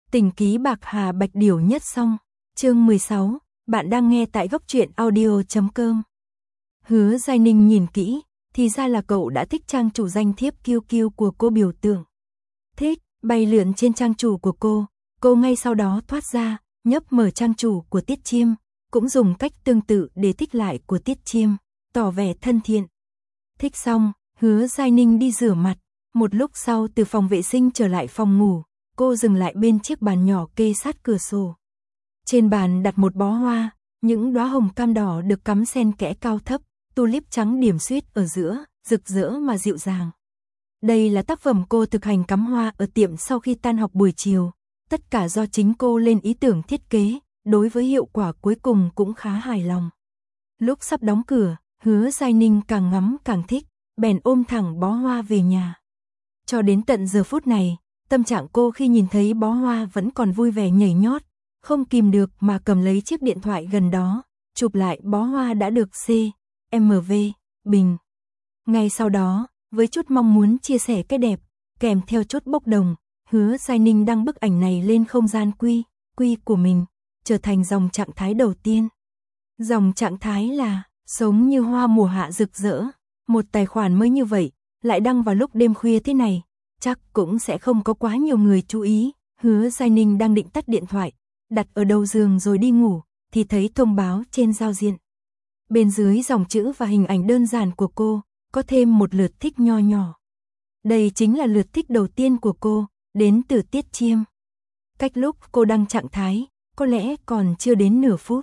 Tình ký bạc hà bạch điểu nhất song. Chương 16, bạn đang nghe tại góc truyện audio.com. Hứa Giai Ninh nhìn kỹ, thì ra là cậu đã thích trang chủ danh thiếp QQ của cô biểu tượng. Thích, bay lượn trên trang chủ của cô ngay sau đó thoát ra, nhấp mở trang chủ của Tiết Chiêm, cũng dùng cách tương tự để thích lại của Tiết Chiêm, tỏ vẻ thân thiện. Thích xong, Hứa Giai Ninh đi rửa mặt, một lúc sau từ phòng vệ sinh trở lại phòng ngủ, cô dừng lại bên chiếc bàn nhỏ kê sát cửa sổ. Trên bàn đặt một bó hoa, những đóa hồng cam đỏ được cắm xen kẽ cao thấp, tulip trắng điểm xuyết ở giữa, rực rỡ mà dịu dàng. Đây là tác phẩm cô thực hành cắm hoa ở tiệm sau khi tan học buổi chiều, tất cả do chính cô lên ý tưởng thiết kế, đối với hiệu quả cuối cùng cũng khá hài lòng. Lúc sắp đóng cửa, Hứa Giai Ninh càng ngắm càng thích, bèn ôm thẳng bó hoa về nhà. Cho đến tận giờ phút này, tâm trạng cô khi nhìn thấy bó hoa vẫn còn vui vẻ nhảy nhót, không kìm được mà cầm lấy chiếc điện thoại gần đó, chụp lại bó hoa đã được CMV bình. Ngay sau đó, với chút mong muốn chia sẻ cái đẹp, kèm theo chút bốc đồng, Hứa Giai Ninh đăng bức ảnh này lên không gian quy của mình, trở thành dòng trạng thái đầu tiên. Dòng trạng thái là sống như hoa mùa hạ rực rỡ, một tài khoản mới như vậy, lại đăng vào lúc đêm khuya thế này, chắc cũng sẽ không có quá nhiều người chú ý. Hứa Giai Ninh đang định tắt điện thoại, đặt ở đầu giường rồi đi ngủ, thì thấy thông báo trên giao diện. Bên dưới dòng chữ và hình ảnh đơn giản của cô, có thêm một lượt thích nho nhỏ. Đây chính là lượt thích đầu tiên của cô, đến từ Tiết Chiêm. Cách lúc cô đăng trạng thái, có lẽ còn chưa đến nửa phút.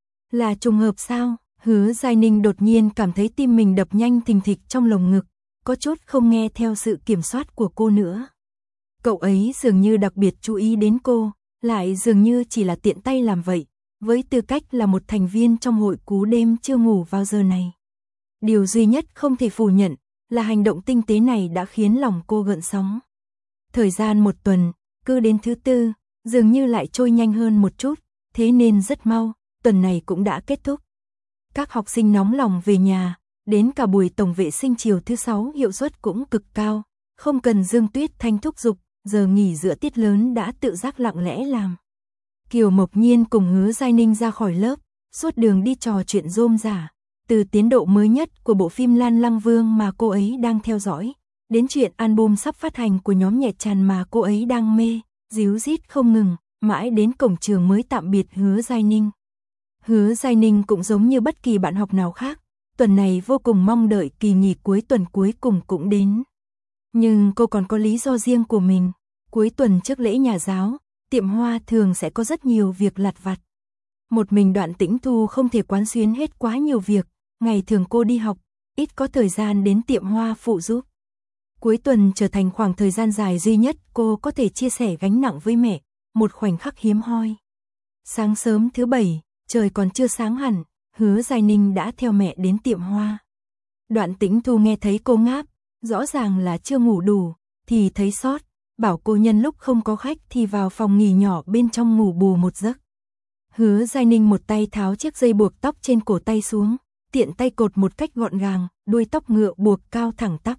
Là trùng hợp sao? Hứa Giai Ninh đột nhiên cảm thấy tim mình đập nhanh thình thịch trong lồng ngực, có chút không nghe theo sự kiểm soát của cô nữa. Cậu ấy dường như đặc biệt chú ý đến cô, lại dường như chỉ là tiện tay làm vậy, với tư cách là một thành viên trong hội cú đêm chưa ngủ vào giờ này. Điều duy nhất không thể phủ nhận là hành động tinh tế này đã khiến lòng cô gợn sóng. Thời gian một tuần, cứ đến thứ tư, dường như lại trôi nhanh hơn một chút, thế nên rất mau, tuần này cũng đã kết thúc. Các học sinh nóng lòng về nhà, đến cả buổi tổng vệ sinh chiều thứ 6 hiệu suất cũng cực cao, không cần Dương Tuyết Thanh thúc giục, giờ nghỉ giữa tiết lớn đã tự giác lặng lẽ làm. Kiều Mộc Nhiên cùng Hứa Giai Ninh ra khỏi lớp, suốt đường đi trò chuyện rôm rả, từ tiến độ mới nhất của bộ phim Lan Lăng Vương mà cô ấy đang theo dõi, đến chuyện album sắp phát hành của nhóm nhạc tràn mà cô ấy đang mê, díu dít không ngừng, mãi đến cổng trường mới tạm biệt Hứa Giai Ninh. Hứa Giai Ninh cũng giống như bất kỳ bạn học nào khác, tuần này vô cùng mong đợi kỳ nghỉ cuối tuần cuối cùng cũng đến. Nhưng cô còn có lý do riêng của mình, cuối tuần trước lễ nhà giáo, tiệm hoa thường sẽ có rất nhiều việc lặt vặt. Một mình Đoạn Tĩnh Thu không thể quán xuyến hết quá nhiều việc, ngày thường cô đi học, ít có thời gian đến tiệm hoa phụ giúp. Cuối tuần trở thành khoảng thời gian dài duy nhất cô có thể chia sẻ gánh nặng với mẹ, một khoảnh khắc hiếm hoi. Sáng sớm thứ Bảy, trời còn chưa sáng hẳn, Hứa Giai Ninh đã theo mẹ đến tiệm hoa. Đoạn Tĩnh Thu nghe thấy cô ngáp, rõ ràng là chưa ngủ đủ, thì thấy sót, bảo cô nhân lúc không có khách thì vào phòng nghỉ nhỏ bên trong ngủ bù một giấc. Hứa Giai Ninh một tay tháo chiếc dây buộc tóc trên cổ tay xuống, tiện tay cột một cách gọn gàng, đuôi tóc ngựa buộc cao thẳng tắp.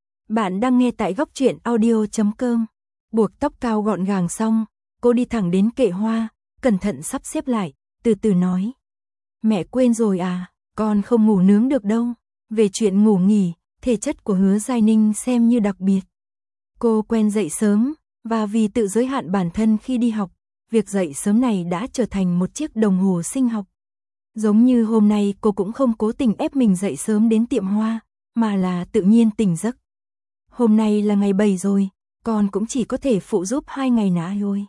Bạn đang nghe tại góc truyện audio.com. Buộc tóc cao gọn gàng xong, cô đi thẳng đến kệ hoa, cẩn thận sắp xếp lại, từ từ nói. Mẹ quên rồi à, con không ngủ nướng được đâu. Về chuyện ngủ nghỉ, thể chất của Hứa Giai Ninh xem như đặc biệt. Cô quen dậy sớm, và vì tự giới hạn bản thân khi đi học, việc dậy sớm này đã trở thành một chiếc đồng hồ sinh học. Giống như hôm nay cô cũng không cố tình ép mình dậy sớm đến tiệm hoa, mà là tự nhiên tỉnh giấc. Hôm nay là ngày 7 rồi, con cũng chỉ có thể phụ giúp 2 ngày nữa thôi.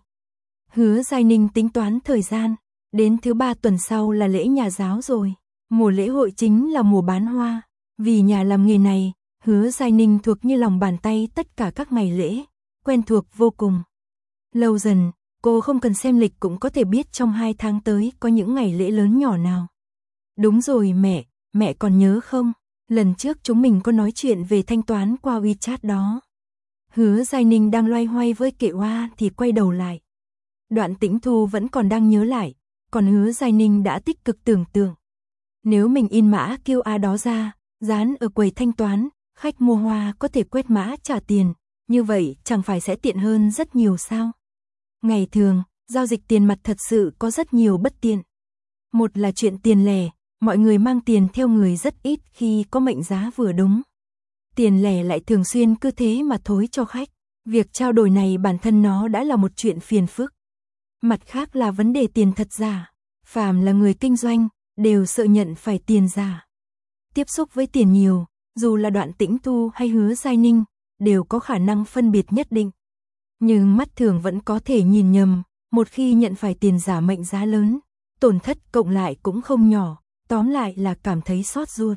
Hứa Giai Ninh tính toán thời gian, đến thứ 3 tuần sau là lễ nhà giáo rồi. Mùa lễ hội chính là mùa bán hoa. Vì nhà làm nghề này, Hứa Giai Ninh thuộc như lòng bàn tay tất cả các ngày lễ, quen thuộc vô cùng. Lâu dần, cô không cần xem lịch cũng có thể biết trong 2 tháng tới có những ngày lễ lớn nhỏ nào. Đúng rồi mẹ còn nhớ không? Lần trước chúng mình có nói chuyện về thanh toán qua WeChat đó. Hứa Giai Ninh đang loay hoay với kệ hoa thì quay đầu lại. Đoạn Tĩnh Thu vẫn còn đang nhớ lại, còn Hứa Giai Ninh đã tích cực tưởng tượng. Nếu mình in mã QR đó ra, dán ở quầy thanh toán, khách mua hoa có thể quét mã trả tiền, như vậy chẳng phải sẽ tiện hơn rất nhiều sao? Ngày thường, giao dịch tiền mặt thật sự có rất nhiều bất tiện. Một là chuyện tiền lẻ, mọi người mang tiền theo người rất ít khi có mệnh giá vừa đúng. Tiền lẻ lại thường xuyên cứ thế mà thối cho khách. Việc trao đổi này bản thân nó đã là một chuyện phiền phức. Mặt khác là vấn đề tiền thật giả. Phàm là người kinh doanh, đều sợ nhận phải tiền giả. Tiếp xúc với tiền nhiều, dù là Đoạn Tĩnh Thu hay Hứa Giai Ninh, đều có khả năng phân biệt nhất định. Nhưng mắt thường vẫn có thể nhìn nhầm, một khi nhận phải tiền giả mệnh giá lớn, tổn thất cộng lại cũng không nhỏ, tóm lại là cảm thấy xót ruột.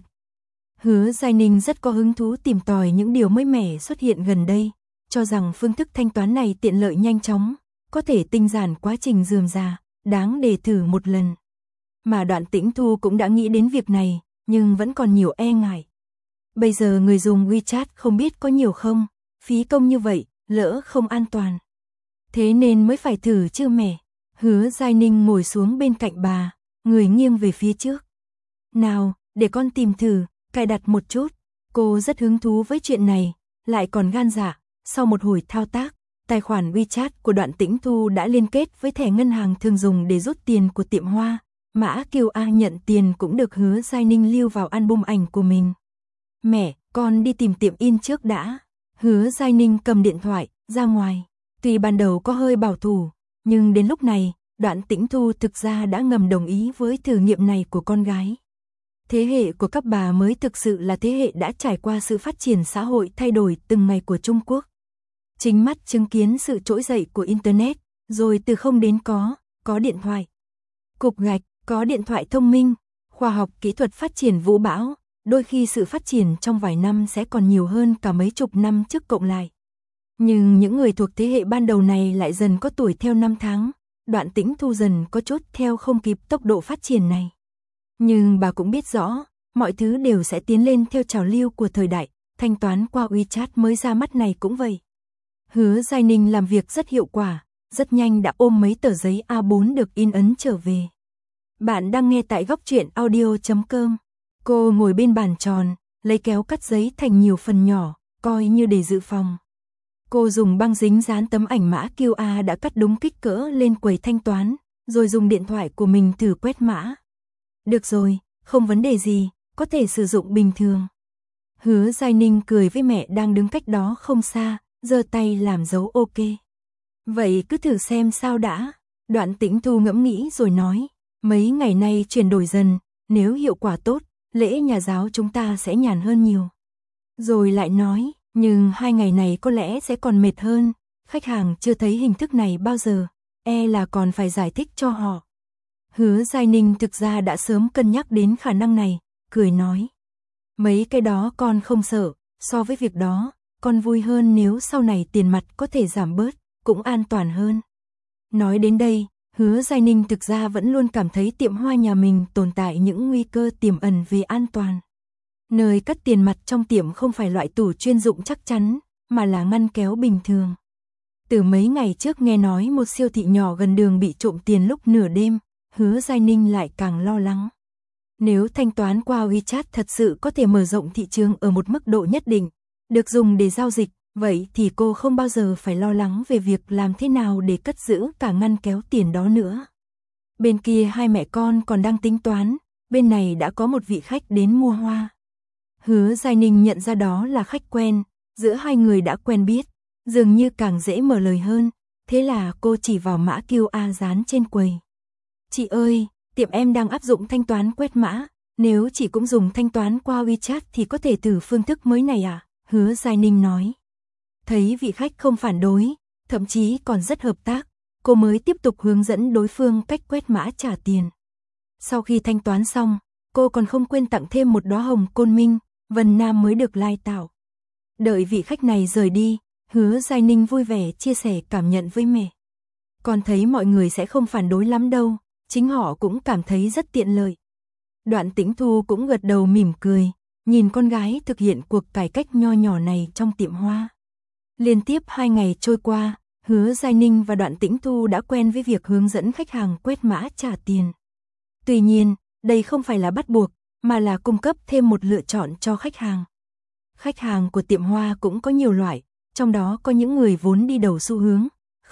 Hứa Giai Ninh rất có hứng thú tìm tòi những điều mới mẻ xuất hiện gần đây, cho rằng phương thức thanh toán này tiện lợi nhanh chóng, có thể tinh giản quá trình rườm rà, đáng để thử một lần. Mà Đoạn Tĩnh Thu cũng đã nghĩ đến việc này, nhưng vẫn còn nhiều e ngại. Bây giờ người dùng WeChat không biết có nhiều không, phí công như vậy, lỡ không an toàn. Thế nên mới phải thử chưa mẻ. Hứa Giai Ninh ngồi xuống bên cạnh bà, người nghiêng về phía trước. Nào, để con tìm thử, cài đặt một chút. Cô rất hứng thú với chuyện này, lại còn gan dạ. Sau một hồi thao tác, tài khoản WeChat của Đoạn Tĩnh Thu đã liên kết với thẻ ngân hàng thường dùng để rút tiền của tiệm hoa. Mã QR nhận tiền cũng được Hứa Giai Ninh lưu vào album ảnh của mình. Mẹ, con đi tìm tiệm in trước đã. Hứa Giai Ninh cầm điện thoại, ra ngoài. Tuy ban đầu có hơi bảo thủ, nhưng đến lúc này, Đoạn Tĩnh Thu thực ra đã ngầm đồng ý với thử nghiệm này của con gái. Thế hệ của các bà mới thực sự là thế hệ đã trải qua sự phát triển xã hội thay đổi từng ngày của Trung Quốc. Chính mắt chứng kiến sự trỗi dậy của Internet, rồi từ không đến có điện thoại. Cục gạch, có điện thoại thông minh, khoa học kỹ thuật phát triển vũ bão, đôi khi sự phát triển trong vài năm sẽ còn nhiều hơn cả mấy chục năm trước cộng lại. Nhưng những người thuộc thế hệ ban đầu này lại dần có tuổi theo năm tháng, Đoạn Tĩnh Thu dần có chút theo không kịp tốc độ phát triển này. Nhưng bà cũng biết rõ, mọi thứ đều sẽ tiến lên theo trào lưu của thời đại, thanh toán qua WeChat mới ra mắt này cũng vậy. Hứa Giai Ninh làm việc rất hiệu quả, rất nhanh đã ôm mấy tờ giấy A4 được in ấn trở về. Bạn đang nghe tại Góc Truyện Audio.com. Cô ngồi bên bàn tròn, lấy kéo cắt giấy thành nhiều phần nhỏ, coi như để dự phòng. Cô dùng băng dính dán tấm ảnh mã QR đã cắt đúng kích cỡ lên quầy thanh toán, rồi dùng điện thoại của mình thử quét mã. Được rồi, không vấn đề gì, có thể sử dụng bình thường. Hứa Giai Ninh cười với mẹ đang đứng cách đó không xa, giơ tay làm dấu ok. Vậy cứ thử xem sao đã. Đoạn Tĩnh Thu ngẫm nghĩ rồi nói, mấy ngày nay chuyển đổi dần, nếu hiệu quả tốt, lễ nhà giáo chúng ta sẽ nhàn hơn nhiều. Rồi lại nói, nhưng 2 ngày này có lẽ sẽ còn mệt hơn, khách hàng chưa thấy hình thức này bao giờ, e là còn phải giải thích cho họ. Hứa Giai Ninh thực ra đã sớm cân nhắc đến khả năng này, cười nói. Mấy cái đó con không sợ, so với việc đó, con vui hơn nếu sau này tiền mặt có thể giảm bớt, cũng an toàn hơn. Nói đến đây, Hứa Giai Ninh thực ra vẫn luôn cảm thấy tiệm hoa nhà mình tồn tại những nguy cơ tiềm ẩn về an toàn. Nơi cất tiền mặt trong tiệm không phải loại tủ chuyên dụng chắc chắn, mà là ngăn kéo bình thường. Từ mấy ngày trước nghe nói một siêu thị nhỏ gần đường bị trộm tiền lúc nửa đêm, Hứa Giai Ninh lại càng lo lắng. Nếu thanh toán qua WeChat thật sự có thể mở rộng thị trường ở một mức độ nhất định, được dùng để giao dịch, vậy thì cô không bao giờ phải lo lắng về việc làm thế nào để cất giữ cả ngăn kéo tiền đó nữa. Bên kia hai mẹ con còn đang tính toán, bên này đã có một vị khách đến mua hoa. Hứa Giai Ninh nhận ra đó là khách quen, giữa hai người đã quen biết, dường như càng dễ mở lời hơn, thế là cô chỉ vào mã QR dán trên quầy. Chị ơi, tiệm em đang áp dụng thanh toán quét mã, nếu chị cũng dùng thanh toán qua WeChat thì có thể thử phương thức mới này à? Hứa Giai Ninh nói. Thấy vị khách không phản đối, thậm chí còn rất hợp tác, cô mới tiếp tục hướng dẫn đối phương cách quét mã trả tiền. Sau khi thanh toán xong, cô còn không quên tặng thêm một đóa hồng Côn Minh, Vân Nam mới được lai tạo. Đợi vị khách này rời đi, Hứa Giai Ninh vui vẻ chia sẻ cảm nhận với mẹ. Con thấy mọi người sẽ không phản đối lắm đâu, chính họ cũng cảm thấy rất tiện lợi. Đoạn Tĩnh Thu cũng gật đầu mỉm cười, nhìn con gái thực hiện cuộc cải cách nho nhỏ này trong tiệm hoa. Liên tiếp 2 ngày trôi qua, Hứa Giai Ninh và Đoạn Tĩnh Thu đã quen với việc hướng dẫn khách hàng quét mã trả tiền. Tuy nhiên, đây không phải là bắt buộc, mà là cung cấp thêm một lựa chọn cho khách hàng. Khách hàng của tiệm hoa cũng có nhiều loại, trong đó có những người vốn đi đầu xu hướng,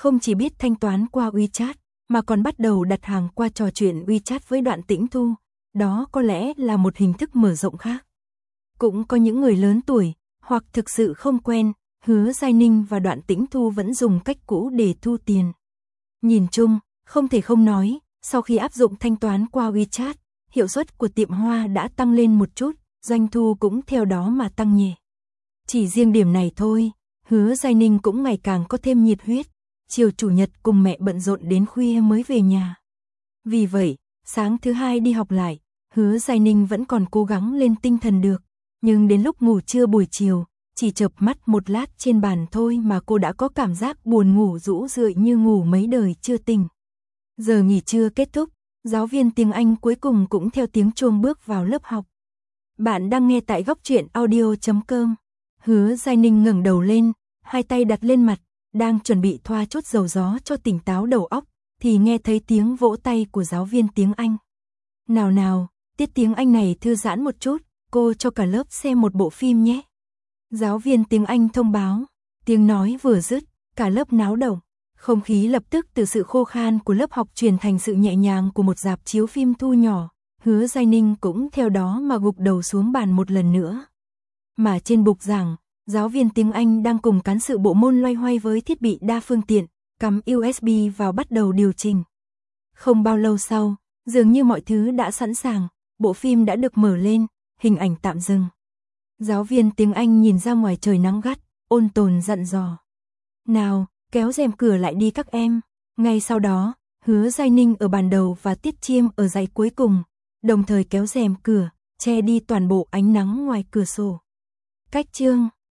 không chỉ biết thanh toán qua WeChat, mà còn bắt đầu đặt hàng qua trò chuyện WeChat với Đoạn Tĩnh Thu, đó có lẽ là một hình thức mở rộng khác. Cũng có những người lớn tuổi, hoặc thực sự không quen, Hứa Giai Ninh và Đoạn Tĩnh Thu vẫn dùng cách cũ để thu tiền. Nhìn chung, không thể không nói, sau khi áp dụng thanh toán qua WeChat, hiệu suất của tiệm hoa đã tăng lên một chút, doanh thu cũng theo đó mà tăng nhẹ. Chỉ riêng điểm này thôi, Hứa Giai Ninh cũng ngày càng có thêm nhiệt huyết, chiều chủ nhật cùng mẹ bận rộn đến khuya mới về nhà. Vì vậy, sáng thứ hai đi học lại, Hứa Giai Ninh vẫn còn cố gắng lên tinh thần được, nhưng đến lúc ngủ trưa buổi chiều, chỉ chợp mắt một lát trên bàn thôi mà cô đã có cảm giác buồn ngủ rũ rượi như ngủ mấy đời chưa tỉnh. Giờ nghỉ trưa kết thúc, giáo viên tiếng Anh cuối cùng cũng theo tiếng chuông bước vào lớp học. Bạn đang nghe tại Góc Truyện Audio.com. Hứa Giai Ninh ngẩng đầu lên, hai tay đặt lên mặt, đang chuẩn bị thoa chút dầu gió cho tỉnh táo đầu óc, thì nghe thấy tiếng vỗ tay của giáo viên tiếng Anh. Nào nào, tiết tiếng Anh này thư giãn một chút, cô cho cả lớp xem một bộ phim nhé. Giáo viên tiếng Anh thông báo, tiếng nói vừa dứt, cả lớp náo động. Không khí lập tức từ sự khô khan của lớp học chuyển thành sự nhẹ nhàng của một rạp chiếu phim thu nhỏ. Hứa Giai Ninh cũng theo đó mà gục đầu xuống bàn một lần nữa. Mà trên bục giảng, giáo viên tiếng Anh đang cùng cán sự bộ môn loay hoay với thiết bị đa phương tiện, cắm USB vào bắt đầu điều chỉnh. Không bao lâu sau, dường như mọi thứ đã sẵn sàng, bộ phim đã được mở lên, hình ảnh tạm dừng. Giáo viên tiếng Anh nhìn ra ngoài trời nắng gắt, ôn tồn dặn dò. Nào, kéo rèm cửa lại đi các em. Ngay sau đó, Hứa Giai Ninh ở bàn đầu và Tiết Chiêm ở dãy cuối cùng, đồng thời kéo rèm cửa, che đi toàn bộ ánh nắng ngoài cửa sổ. Cách chương